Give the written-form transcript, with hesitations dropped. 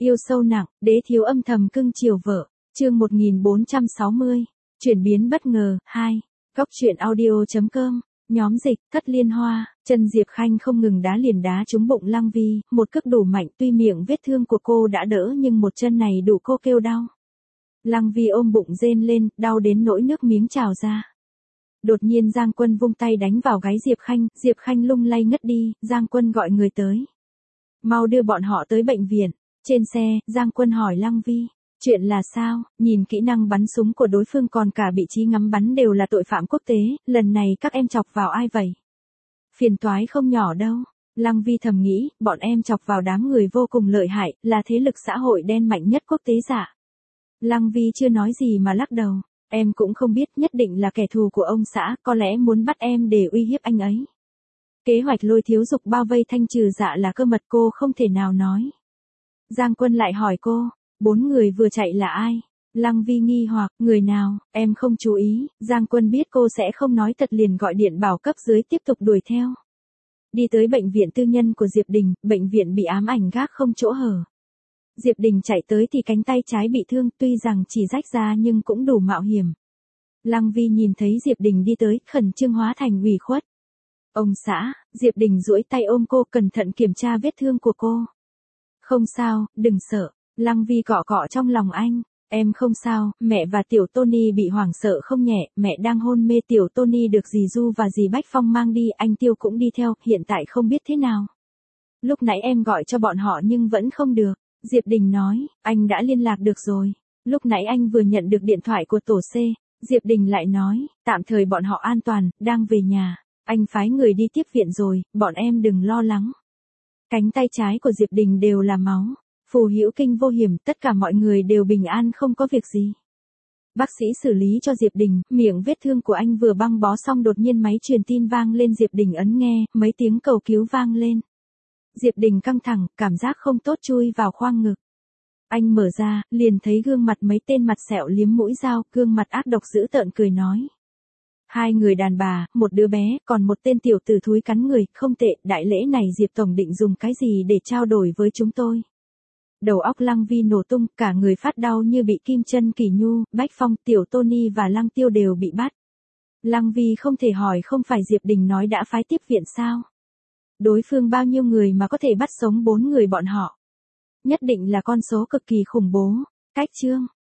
Yêu sâu nặng, đế thiếu âm thầm cưng chiều vợ. Chương 1460. Chuyển biến bất ngờ, 2. Góc truyện audio.com. Nhóm dịch, Thất Liên Hoa. Chân Diệp Khanh không ngừng đá liền đá trúng bụng Lăng Vi, một cước đủ mạnh, tuy miệng vết thương của cô đã đỡ nhưng một chân này đủ cô kêu đau. Lăng Vi ôm bụng rên lên, đau đến nỗi nước miếng trào ra. Đột nhiên Giang Quân vung tay đánh vào gáy Diệp Khanh lung lay ngất đi, Giang Quân gọi người tới. Mau đưa bọn họ tới bệnh viện. Trên xe, Giang Quân hỏi Lăng Vi, chuyện là sao? Nhìn kỹ năng bắn súng của đối phương còn cả vị trí ngắm bắn đều là tội phạm quốc tế, lần này các em chọc vào ai vậy? Phiền toái không nhỏ đâu. Lăng Vi thầm nghĩ, bọn em chọc vào đám người vô cùng lợi hại, là thế lực xã hội đen mạnh nhất quốc tế dạ. Lăng Vi chưa nói gì mà lắc đầu, em cũng không biết, nhất định là kẻ thù của ông xã, có lẽ muốn bắt em để uy hiếp anh ấy. Kế hoạch Lôi Thiếu Dục bao vây Thanh Trừ Dạ là cơ mật, cô không thể nào nói. Giang Quân lại hỏi cô, 4 người vừa chạy là ai? Lăng Vi nghi hoặc, người nào, em không chú ý. Giang Quân biết cô sẽ không nói thật liền gọi điện bảo cấp dưới tiếp tục đuổi theo. Đi tới bệnh viện tư nhân của Diệp Đình, bệnh viện bị ám ảnh gác không chỗ hở. Diệp Đình chạy tới thì cánh tay trái bị thương, tuy rằng chỉ rách ra nhưng cũng đủ mạo hiểm. Lăng Vi nhìn thấy Diệp Đình đi tới, khẩn trương hóa thành ủy khuất. Ông xã, Diệp Đình duỗi tay ôm cô, cẩn thận kiểm tra vết thương của cô. Không sao, đừng sợ. Lăng Vi cọ cọ trong lòng anh. Em không sao, mẹ và tiểu Tony bị hoảng sợ không nhẹ, mẹ đang hôn mê, tiểu Tony được dì Du và dì Bách Phong mang đi, anh Tiêu cũng đi theo, hiện tại không biết thế nào. Lúc nãy em gọi cho bọn họ nhưng vẫn không được. Diệp Đình nói, anh đã liên lạc được rồi. Lúc nãy anh vừa nhận được điện thoại của tổ C. Diệp Đình lại nói, tạm thời bọn họ an toàn, đang về nhà. Anh phái người đi tiếp viện rồi, bọn em đừng lo lắng. Cánh tay trái của Diệp Đình đều là máu. Phù Hữu Kinh vô hiểm, tất cả mọi người đều bình an không có việc gì. Bác sĩ xử lý cho Diệp Đình, miệng vết thương của anh vừa băng bó xong đột nhiên máy truyền tin vang lên, Diệp Đình ấn nghe, mấy tiếng cầu cứu vang lên. Diệp Đình căng thẳng, cảm giác không tốt chui vào khoang ngực. Anh mở ra, liền thấy gương mặt mấy tên mặt sẹo liếm mũi dao, gương mặt ác độc dữ tợn cười nói. 2 người đàn bà, một đứa bé, còn một tên tiểu tử thúi cắn người, không tệ, đại lễ này Diệp Tổng định dùng cái gì để trao đổi với chúng tôi? Đầu óc Lăng Vi nổ tung, cả người phát đau như bị kim chân Kỳ Nhu, Bách Phong, tiểu Tony và Lăng Tiêu đều bị bắt. Lăng Vi không thể hỏi không phải Diệp Đình nói đã phái tiếp viện sao? Đối phương bao nhiêu người mà có thể bắt sống 4 người bọn họ? Nhất định là con số cực kỳ khủng bố. Cách chương.